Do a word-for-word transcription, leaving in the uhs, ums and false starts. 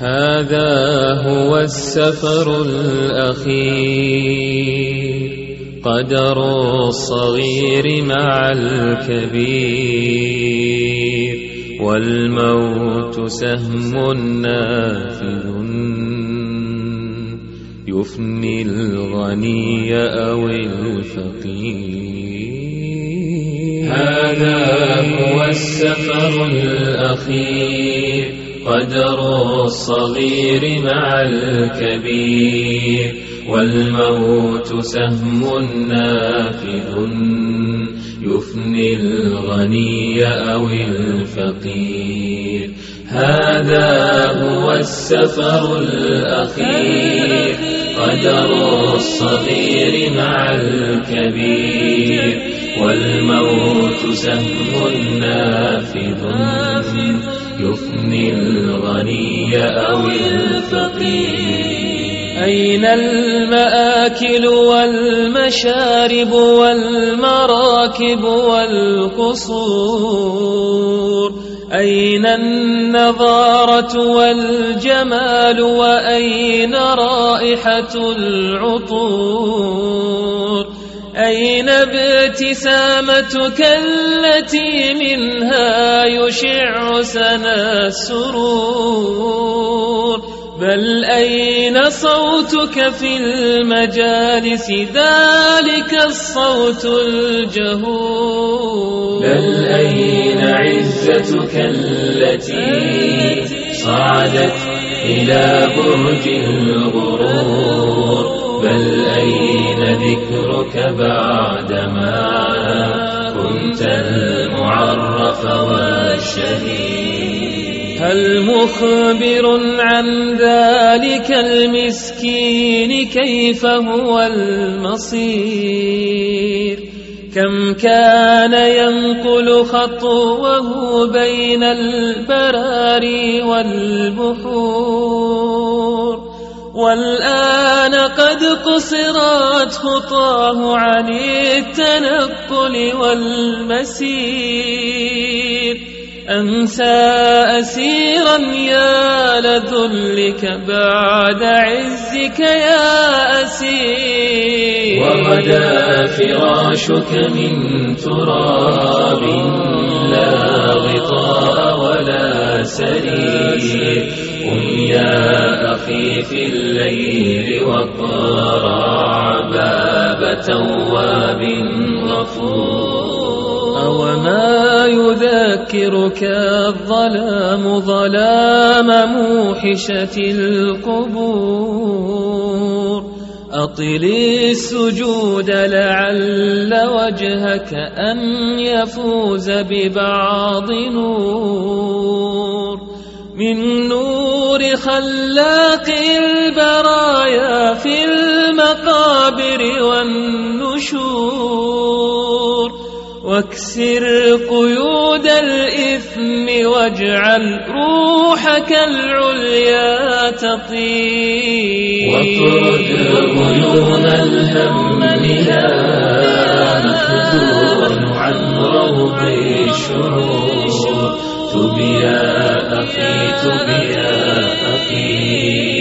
هذا هو السفر الأخير، قدر الصغير مع الكبير، والموت سهم نافذ يفني الغني أو الفقير. هذا هو السفر الأخير، قدر الصغير مع الكبير، والموت سهم نافذ يفني الغني أو الفقير. هذا هو السفر الأخير، قدر الصغير مع الكبير، والموت سهم نافذ يفني الغني أو الفقير. أين المآكل والمشارب والمراكب والقصور؟ أين النظارة والجمال؟ وأين رائحة العطور؟ أين ابتسامتك التي منها يشع سنا السرور؟ بل أين صوتك في المجالس ذلك الصوت الجهور؟ بل أين عزتك التي صعدت إلى برج الغرور؟ بل أين ذكرك بعدما كنت المعرف والشهيد؟ هل مخبر عن ذلك المسكين كيف هو المصير؟ كم كان ينقل خطوه بين البراري والبحور، والآن قد قصرت خطاه عن التنقل والمسير. أنسى أسيرا يا لذلك بعد عزك يا أسير، وغدا فراشك من تراب لا غطاء ولا سرير. قم يا أخي في الليل واقرع باب تواب غفور. أوما يذكرك الظلام ظلام موحشة القبور؟ أطل السجود لعل وجهك أن يفوز ببعض نور، من نور خلاق البرايا في المقابر والنشور. واكسر قيود الإثم واجعل روحك العليا تطير، واطرد غيون الهم يا مخزون عن روض الشرور. تب يا أخي تب يا أخي